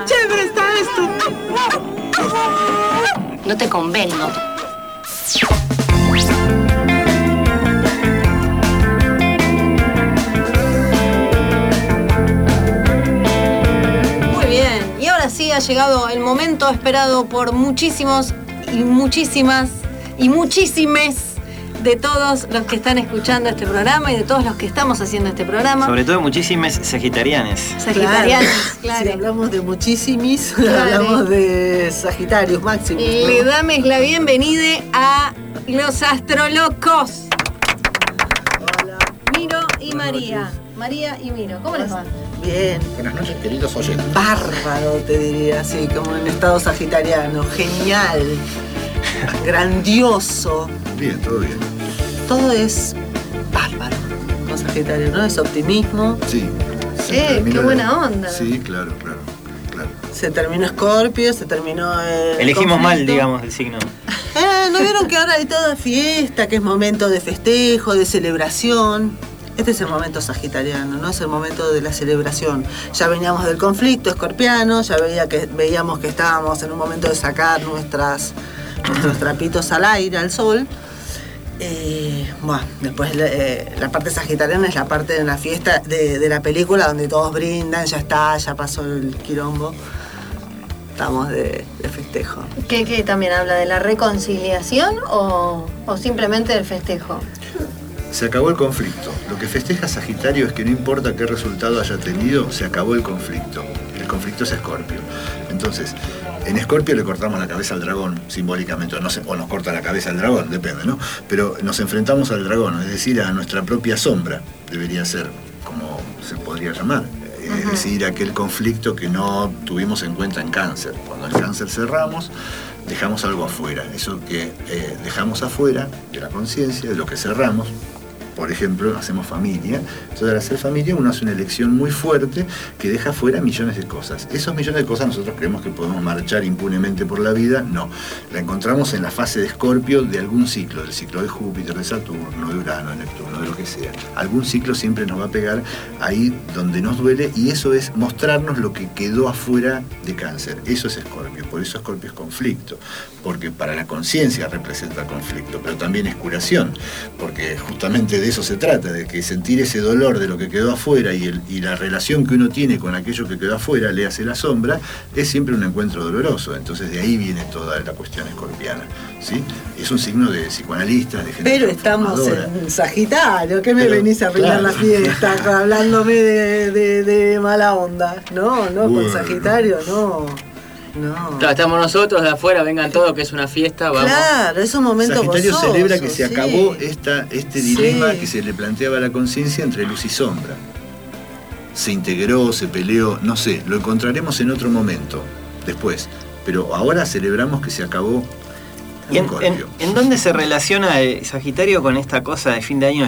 chévere está esto! No te convengo. Muy bien, y ahora sí ha llegado el momento esperado por muchísimos y muchísimas y muchísimes de todos los que están escuchando este programa y de todos los que estamos haciendo este programa. Sobre todo muchísimas sagitarianas. Sagitarianas, claro. Si hablamos de muchísimis, Claro. hablamos de Sagitarios máximos. Le damos la bienvenida a los astrolocos. Hola. Miro y María. María y Miro, ¿cómo les va? Bien. Buenas noches, queridos oyentes. Bárbaro, te diría, así como en estado sagitariano. Genial. Grandioso. Bien, todo bien. Todo es bárbaro con Sagitario, ¿no? Es optimismo. Sí. Qué buena onda. Sí, claro. Se terminó Escorpio, se terminó el Elegimos mal, conflicto. digamos, el signo. ¿No vieron que ahora hay toda fiesta, que es momento de festejo, de celebración? Este es el momento sagitariano, ¿no? Es el momento de la celebración. Ya veníamos del conflicto escorpiano, ya veíamos que estábamos en un momento de sacar nuestros trapitos al aire, al sol. Bueno, después la parte sagitariana es la parte de la fiesta de la película donde todos brindan, ya está, ya pasó el quilombo. Estamos de festejo. ¿Qué también habla de la reconciliación o simplemente del festejo? Se acabó el conflicto. Lo que festeja Sagitario es que no importa qué resultado haya tenido, se acabó el conflicto. El conflicto es Escorpio. Entonces, en Escorpio le cortamos la cabeza al dragón, simbólicamente, o nos corta la cabeza al dragón, depende, ¿no? Pero nos enfrentamos al dragón, es decir, a nuestra propia sombra, debería ser como se podría llamar. Es decir, aquel conflicto que no tuvimos en cuenta en Cáncer. Cuando en Cáncer cerramos, dejamos algo afuera. Eso que dejamos afuera de la conciencia, de lo que cerramos. Por ejemplo, hacemos familia. Entonces, al hacer familia, uno hace una elección muy fuerte que deja fuera millones de cosas. Esos millones de cosas nosotros creemos que podemos marchar impunemente por la vida. No. La encontramos en la fase de Escorpio de algún ciclo, del ciclo de Júpiter, de Saturno, de Urano, de Neptuno, de lo que sea. Algún ciclo siempre nos va a pegar ahí donde nos duele, y eso es mostrarnos lo que quedó afuera de Cáncer. Eso es Escorpio. Por eso Escorpio es conflicto. Porque para la conciencia representa conflicto, pero también es curación. Porque justamente de eso se trata, de que sentir ese dolor de lo que quedó afuera y la relación que uno tiene con aquello que quedó afuera, le hace la sombra, es siempre un encuentro doloroso. Entonces de ahí viene toda la cuestión escorpiana, ¿sí? Es un signo de psicoanalistas, de gente. Pero estamos transformadora. en Sagitario, ¿qué me venís a arruinar claro. la fiesta hablándome de mala onda? No, con Bueno. Sagitario, no. Claro, estamos nosotros de afuera, vengan todos, que es una fiesta, vamos. Claro, es un momento Sagitario gozoso, celebra que se sí. acabó este dilema Sí. que se le planteaba a la conciencia entre luz y sombra. Se integró, se peleó, no sé, lo encontraremos en otro momento, después. Pero ahora celebramos que se acabó ¿Y Escorpio. en dónde se relaciona el Sagitario con esta cosa de fin de año?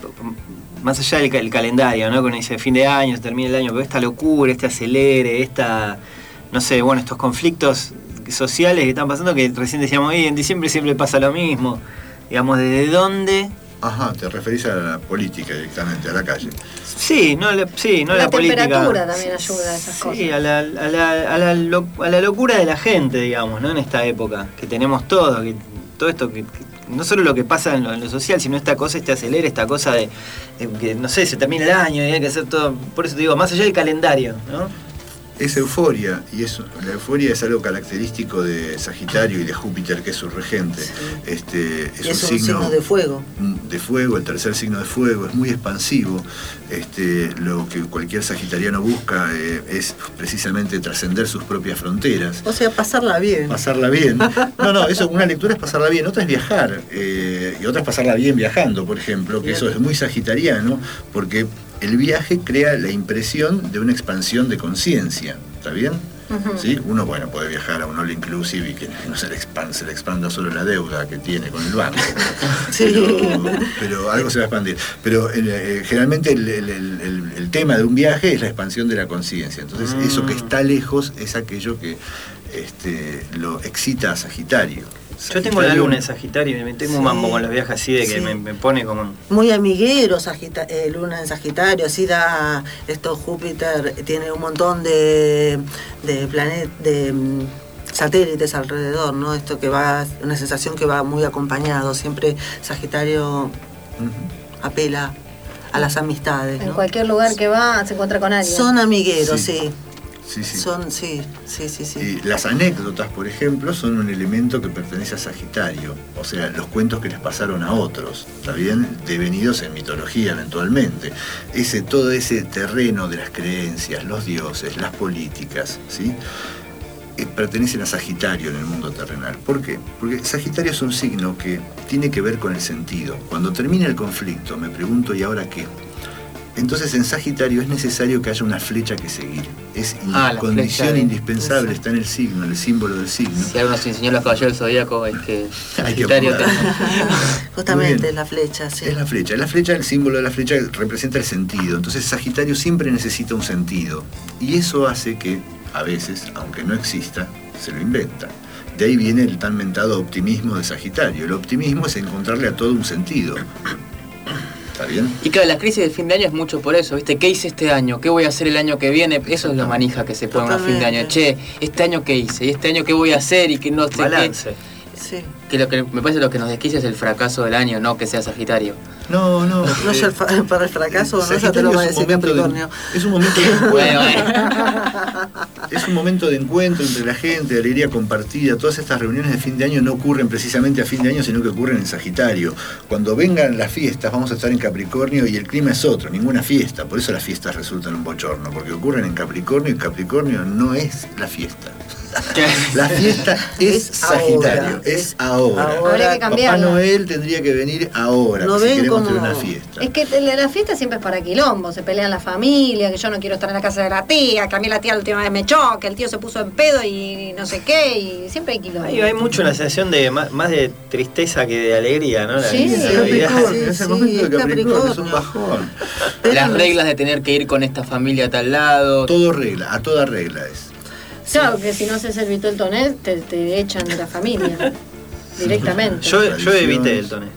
Más allá del calendario, ¿no? Con ese fin de año, se termina el año, pero esta locura, este acelere, no sé, bueno, estos conflictos sociales que están pasando, que recién decíamos, en diciembre siempre pasa lo mismo. Digamos, ¿desde dónde? Ajá, te referís a la política directamente, a la calle. Sí, no la La política. temperatura también ayuda a esas cosas. Sí, a la locura de la gente, digamos, ¿no? En esta época, que tenemos todo esto que no solo lo que pasa en lo social, sino esta cosa, acelera, esta cosa de que, no sé, se termina el año y hay que hacer todo. Por eso te digo, más allá del calendario, ¿no? Es euforia, y la euforia es algo característico de Sagitario y de Júpiter, que es su regente. Sí. Es un signo de fuego. De fuego, el tercer signo de fuego, es muy expansivo. Lo que cualquier sagitariano busca es precisamente trascender sus propias fronteras. O sea, pasarla bien. Pasarla bien. No, eso, una lectura es pasarla bien, otra es viajar, y otra es pasarla bien viajando, por ejemplo, que eso es muy sagitariano, porque el viaje crea la impresión de una expansión de conciencia, ¿está bien? ¿Sí? Uno, puede viajar a un all inclusive y que no se le expanda solo la deuda que tiene con el banco. Sí. Pero algo se va a expandir. Pero generalmente el tema de un viaje es la expansión de la conciencia. Entonces, eso que está lejos es aquello que lo excita a Sagitario. Yo tengo la luna en Sagitario y me tengo un mambo con los viajes así de que me pone como... Muy amiguero, luna en Sagitario, así da esto. Júpiter tiene un montón de satélites alrededor, ¿no? Esto que va, una sensación que va muy acompañado. Siempre Sagitario apela a las amistades, ¿no? En cualquier lugar que va se encuentra con alguien. Son amigueros, sí. Sí. Sí. Y las anécdotas, por ejemplo, son un elemento que pertenece a Sagitario, o sea, los cuentos que les pasaron a otros, ¿está bien? Devenidos en mitología eventualmente. Todo ese terreno de las creencias, los dioses, las políticas, ¿sí? Pertenecen a Sagitario en el mundo terrenal. ¿Por qué? Porque Sagitario es un signo que tiene que ver con el sentido. Cuando termina el conflicto, me pregunto, ¿y ahora qué? Entonces en Sagitario es necesario que haya una flecha que seguir. Es condición indispensable, está en el signo, en el símbolo del signo. Si algo nos enseñó los caballeros del Zodíaco es que Sagitario justamente es la flecha, sí. Es la flecha, el símbolo de la flecha representa el sentido. Entonces Sagitario siempre necesita un sentido. Y eso hace que, a veces, aunque no exista, se lo inventa. De ahí viene el tan mentado optimismo de Sagitario. El optimismo es encontrarle a todo un sentido. ¿Está bien? Y claro, la crisis del fin de año es mucho por eso, ¿viste? ¿Qué hice este año? ¿Qué voy a hacer el año que viene? Eso es lo manija que se pone a fin de año. Che, ¿este año qué hice? ¿Y este año qué voy a hacer? Y que no sé balance. Sí. Que lo que me parece lo que nos desquicia es el fracaso del año, no que sea Sagitario. No. No para el fracaso, no, ya te lo va a decir Capricornio. Es un momento de encuentro. Es un momento de encuentro entre la gente, de alegría compartida. Todas estas reuniones de fin de año no ocurren precisamente a fin de año, sino que ocurren en Sagitario. Cuando vengan las fiestas, vamos a estar en Capricornio y el clima es otro, ninguna fiesta. Por eso las fiestas resultan un bochorno, porque ocurren en Capricornio y Capricornio no es la fiesta. La fiesta es Sagitario, es ahora. Habría que cambiarla. Papá Noel tendría que venir ahora, No si ven queremos como- tener una fiesta. Es que la fiesta siempre es para quilombo, se pelean la familia, que yo no quiero estar en la casa de la tía, que a mí la tía la última vez me echó, que el tío se puso en pedo y no sé qué, y siempre hay quilombo. Hay mucho una sensación de más de tristeza que de alegría, ¿no? Sí, La Navidad. sí, Es el sí, momento de es Capricornio, es un Capricornio. bajón. Las reglas de tener que ir con esta familia a tal lado. Todo regla, a toda regla es. Claro, que si no haces el Vito el Toné, te echan de la familia directamente. Yo evité el toné.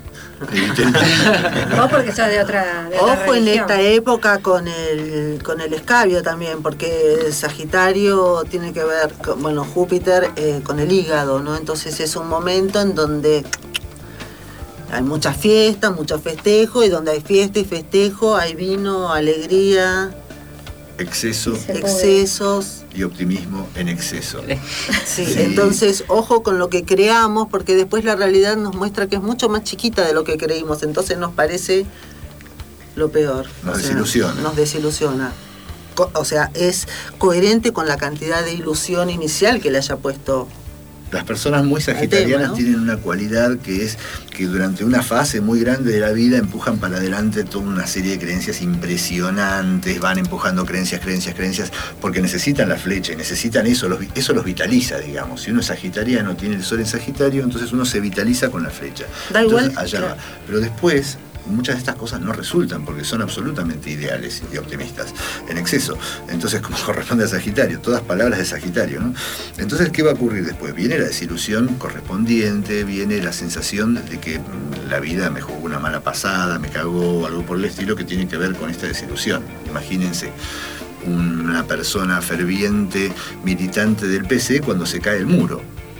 Vos porque sos de otra Ojo en religión. esta época con el escabio también, porque Sagitario tiene que ver con, bueno, Júpiter con el hígado, ¿no? Entonces es un momento en donde hay muchas fiestas, mucho festejo, y donde hay fiesta y festejo hay vino, alegría, Exceso Se excesos. y optimismo en exceso. Sí, Sí. entonces ojo con lo que creamos, porque después la realidad nos muestra que es mucho más chiquita de lo que creímos, entonces nos parece lo peor. Nos desilusiona. Nos desilusiona. O sea, es coherente con la cantidad de ilusión inicial que le haya puesto. Las personas muy sagitarianas ¿no? tienen una cualidad que es que durante una fase muy grande de la vida empujan para adelante toda una serie de creencias impresionantes, van empujando creencias, porque necesitan la flecha y necesitan eso los vitaliza, digamos. Si uno es sagitariano, tiene el sol en Sagitario, entonces uno se vitaliza con la flecha. Da Entonces, igual, allá claro. va. Pero después, muchas de estas cosas no resultan porque son absolutamente ideales y optimistas en exceso. Entonces, como corresponde a Sagitario, todas palabras de Sagitario, ¿no? Entonces, ¿qué va a ocurrir después? Viene la desilusión correspondiente, viene la sensación de que la vida me jugó una mala pasada, me cagó, algo por el estilo que tiene que ver con esta desilusión. Imagínense una persona ferviente, militante del PC cuando se cae el muro.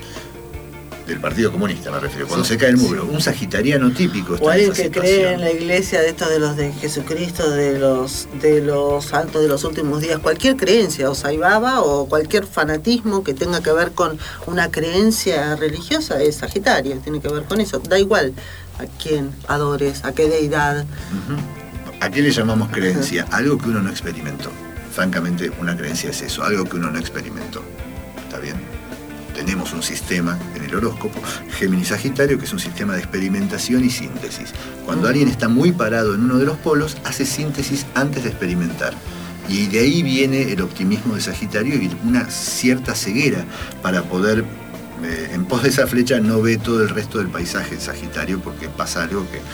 Del Partido Comunista me refiero, cuando se cae el muro. Un sagitariano típico está O en alguien esa que situación. cree en la iglesia de estos de los de Jesucristo, de los santos de los últimos días, cualquier creencia, o Saibaba, o cualquier fanatismo que tenga que ver con una creencia religiosa es Sagitario, tiene que ver con eso. Da igual a quién adores, a qué deidad. Ujú. ¿A qué le llamamos creencia? Algo que uno no experimentó. Francamente, una creencia es eso, algo que uno no experimentó. ¿Está bien? Tenemos un sistema en el horóscopo, Géminis-Sagitario, que es un sistema de experimentación y síntesis. Cuando alguien está muy parado en uno de los polos, hace síntesis antes de experimentar. Y de ahí viene el optimismo de Sagitario y una cierta ceguera para poder, en pos de esa flecha, no ve todo el resto del paisaje de Sagitario porque pasa algo que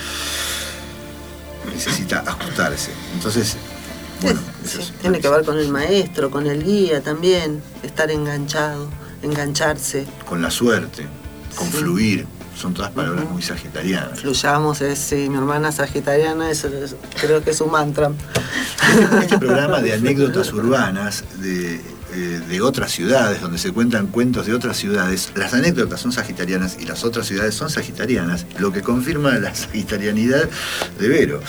necesita ajustarse. Entonces, bueno, Sí, eso es- tiene que ver con el maestro, con el guía también, estar enganchado, engancharse. con la suerte. confluir. Son todas palabras muy sagitarianas. Fluyamos, sí, mi hermana sagitariana, eso creo que es un mantra. Este programa de anécdotas urbanas de otras ciudades, donde se cuentan cuentos de otras ciudades, las anécdotas son sagitarianas y las otras ciudades son sagitarianas, lo que confirma la sagitarianidad de Vero.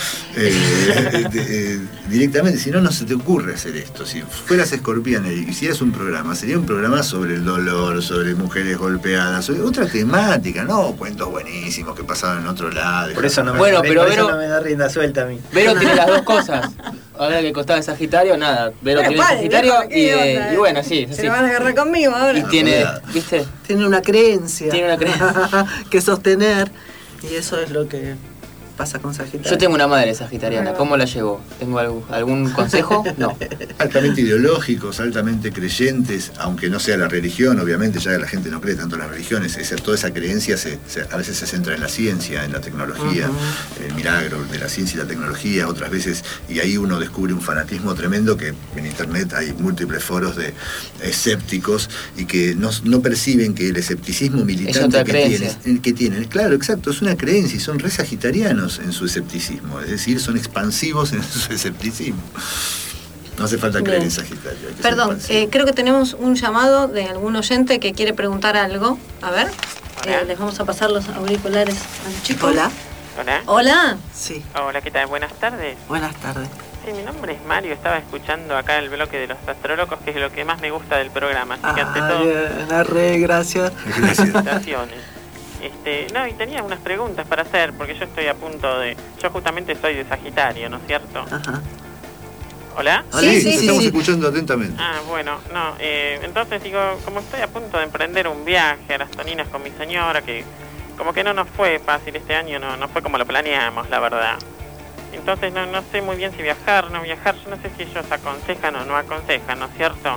Directamente, si no, no se te ocurre hacer esto. Si fueras escorpiana y hicieras un programa, sería un programa sobre el dolor, sobre mujeres golpeadas, sobre otra temática, no cuentos buenísimos que pasaban en otro lado. Por eso no me, Bueno, pero por eso Vero- no me da rienda suelta a mí. Vero tiene las dos cosas. Ahora que costaba el Sagitario, nada. Vero Pero tiene el pare, Sagitario viejo, ¿qué onda? y bueno, sí. Se sí. lo van a agarrar conmigo ahora. Y tiene, ¿viste? Tiene una creencia. Tiene una creencia. que sostener. Y eso es lo que pasa con Sagitario. Yo tengo una madre sagitariana, ¿cómo la llevó? ¿Tengo algún consejo? No. Altamente ideológicos, altamente creyentes, aunque no sea la religión, obviamente ya la gente no cree tanto en las religiones, toda esa creencia a veces se centra en la ciencia, en la tecnología, el milagro de la ciencia y la tecnología, otras veces, y ahí uno descubre un fanatismo tremendo que en internet hay múltiples foros de escépticos y que no perciben que el escepticismo militante que tienen, claro, exacto, es una creencia y son re sagitarianos en su escepticismo, es decir, son expansivos en su escepticismo. No hace falta creer Bien. en Sagitario. hay que ser Perdón, expansivo. creo que tenemos un llamado de algún oyente que quiere preguntar algo. A ver, les vamos a pasar los auriculares al chico. Hola. Hola. Hola. Sí, Hola, ¿qué tal? Buenas tardes. buenas tardes. Sí, mi nombre es Mario, estaba escuchando acá el bloque de los astrólogos, que es lo que más me gusta del programa, así que ante todo, bien, arre, gracias. Gracias. felicitaciones. No, y tenía unas preguntas para hacer, porque yo estoy a punto de... Yo justamente soy de Sagitario, ¿no es cierto? Ajá. ¿Hola? Sí, sí, te sí, estamos sí. escuchando atentamente. Ah, bueno, no, entonces digo, como estoy a punto de emprender un viaje a las Toninas con mi señora, que como que no nos fue fácil este año, no fue como lo planeamos, la verdad. Entonces no sé muy bien si viajar, no viajar, yo no sé si ellos aconsejan o no aconsejan, ¿no es cierto?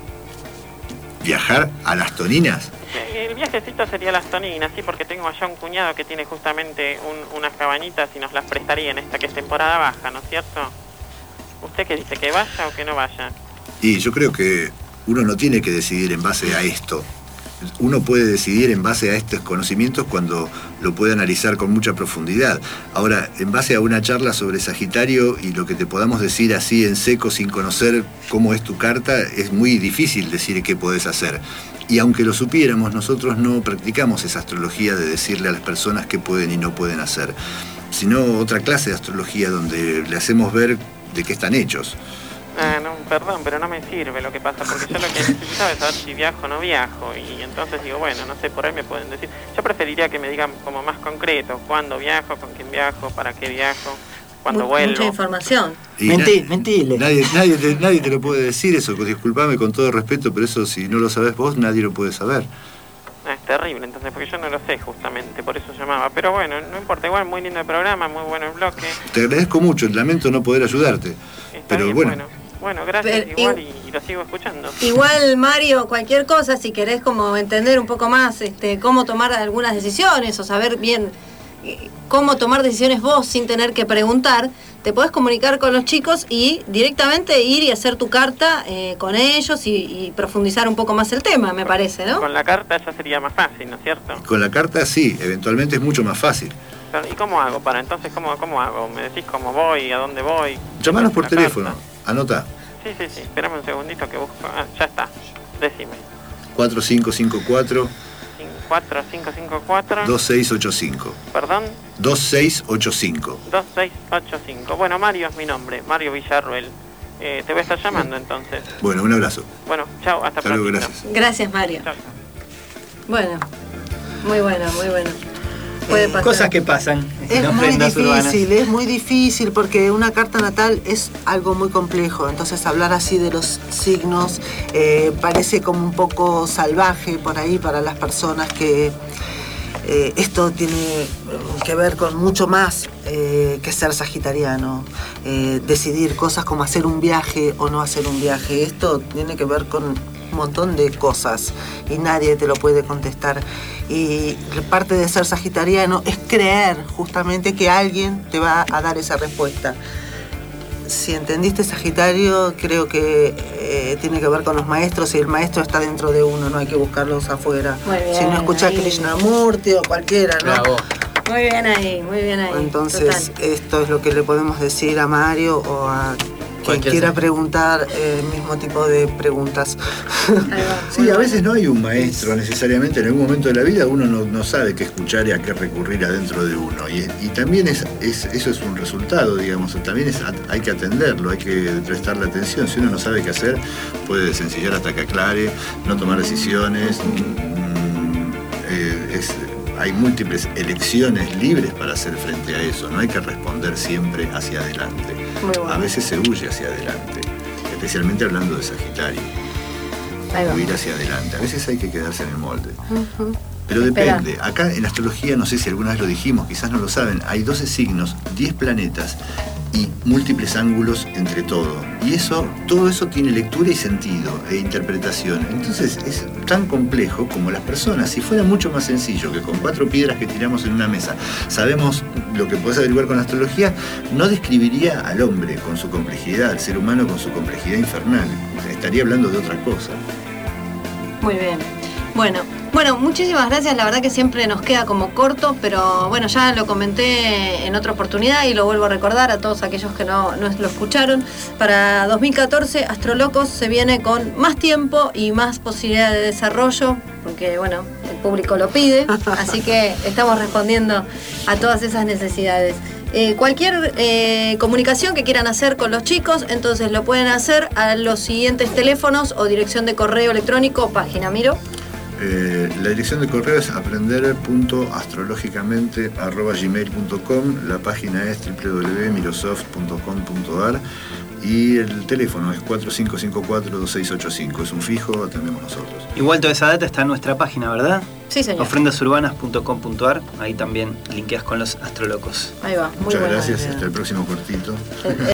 ¿Viajar a las Toninas? El viajecito sería a las Toninas, sí, porque tengo allá un cuñado que tiene justamente unas cabañitas y nos las prestaría en esta que es temporada baja, ¿no es cierto? ¿Usted qué dice, que vaya o que no vaya? Y yo creo que uno no tiene que decidir en base a esto. Uno puede decidir en base a estos conocimientos cuando lo puede analizar con mucha profundidad. Ahora, en base a una charla sobre Sagitario y lo que te podamos decir así en seco sin conocer cómo es tu carta, es muy difícil decir qué podés hacer. Y aunque lo supiéramos, nosotros no practicamos esa astrología de decirle a las personas qué pueden y no pueden hacer, sino otra clase de astrología donde le hacemos ver de qué están hechos. Ah, no, perdón, pero no me sirve lo que pasa, porque yo lo que necesitaba es saber si viajo o no viajo, y entonces digo, bueno, no sé, por ahí me pueden decir. Yo preferiría que me digan como más concreto, cuándo viajo, con quién viajo, para qué viajo, cuándo vuelvo. Mucha información. Y Mentile. Nadie te lo puede decir eso, disculpame con todo respeto, pero eso si no lo sabés vos, nadie lo puede saber. Ah, es terrible, entonces, porque yo no lo sé justamente, por eso llamaba. Pero bueno, no importa, igual muy lindo el programa, muy bueno el bloque. Te agradezco mucho, lamento no poder ayudarte. Está Pero bien, bueno. Bueno, gracias Pero, igual y lo sigo escuchando. Igual, Mario, cualquier cosa, si querés como entender un poco más cómo tomar algunas decisiones o saber bien cómo tomar decisiones vos sin tener que preguntar, te podés comunicar con los chicos y directamente ir y hacer tu carta con ellos y profundizar un poco más el tema, me parece, ¿no? Con la carta ya sería más fácil, ¿no es cierto? Con la carta sí, eventualmente es mucho más fácil. Pero, ¿y cómo hago para entonces? ¿Cómo hago? ¿Me decís cómo voy? ¿A dónde voy? Llamanos por La teléfono, carta. anota. Sí, espérame un segundito que busco. Ah, ya está. Decime. 4554 4554. 2685. Perdón, 2685. 2685. Bueno, Mario es mi nombre, Mario Villarruel. Te voy a estar llamando entonces. Bueno, un abrazo. Bueno, chao, hasta Hasta luego, pronto. gracias. Gracias, Mario. Chao. Bueno, muy bueno, muy bueno. Puede pasar. Cosas que pasan en Es muy ofrendas urbanas. difícil, es muy difícil porque una carta natal es algo muy complejo, entonces hablar así de los signos parece como un poco salvaje por ahí para las personas que esto tiene que ver con mucho más que ser sagitariano, decidir cosas como hacer un viaje o no hacer un viaje, esto tiene que ver con un montón de cosas y nadie te lo puede contestar. Y parte de ser sagitariano es creer justamente que alguien te va a dar esa respuesta. si entendiste Sagitario, creo que tiene que ver con los maestros y el maestro está dentro de uno, no hay que buscarlos afuera. Muy bien, si no escuchás Krishnamurti o cualquiera, ¿no? Bravo. Muy bien ahí, muy bien ahí. Entonces, Total. esto es lo que le podemos decir a Mario o a quien Cualquier quiera sea. preguntar el mismo tipo de preguntas. Ahí va. Sí, a veces no hay un maestro necesariamente. En algún momento de la vida uno no sabe qué escuchar y a qué recurrir adentro de uno. Y también eso es un resultado, digamos. También hay que atenderlo, hay que prestarle atención. Si uno no sabe qué hacer, puede desencillar hasta que aclare, no tomar decisiones. Hay múltiples elecciones libres para hacer frente a eso. No hay que responder siempre hacia adelante. Muy bueno. A veces se huye hacia adelante, especialmente hablando de Sagitario. Ahí va. Huir hacia adelante. A veces hay que quedarse en el molde. Ujú. Pero Esperar. depende. Acá en astrología, no sé si alguna vez lo dijimos, quizás no lo saben, hay 12 signos, 10 planetas y múltiples ángulos entre todo. Y todo eso tiene lectura y sentido e interpretación. Entonces es tan complejo como las personas. Si fuera mucho más sencillo que con 4 piedras que tiramos en una mesa sabemos lo que podés averiguar con astrología, no describiría al hombre con su complejidad, al ser humano con su complejidad infernal. Estaría hablando de otra cosa. Muy bien. Bueno, muchísimas gracias. La verdad que siempre nos queda como corto, pero bueno, ya lo comenté en otra oportunidad y lo vuelvo a recordar a todos aquellos que no lo escucharon. Para 2014, Astrolocos se viene con más tiempo y más posibilidad de desarrollo, porque bueno, el público lo pide, así que estamos respondiendo a todas esas necesidades. Cualquier comunicación que quieran hacer con los chicos, entonces lo pueden hacer a los siguientes teléfonos o dirección de correo electrónico o página, Miro. La dirección de correo es aprender.astrológicamente@gmail.com. La página es www.mirosoft.com.ar y el teléfono es 4554-2685. Es un fijo, atendemos nosotros. Igual toda esa data está en nuestra página, ¿verdad? Sí, señor. ofrendasurbanas.com.ar. Ahí también linkeas con los astrolocos. Ahí va, muy Muchas bueno. gracias y hasta el próximo cortito.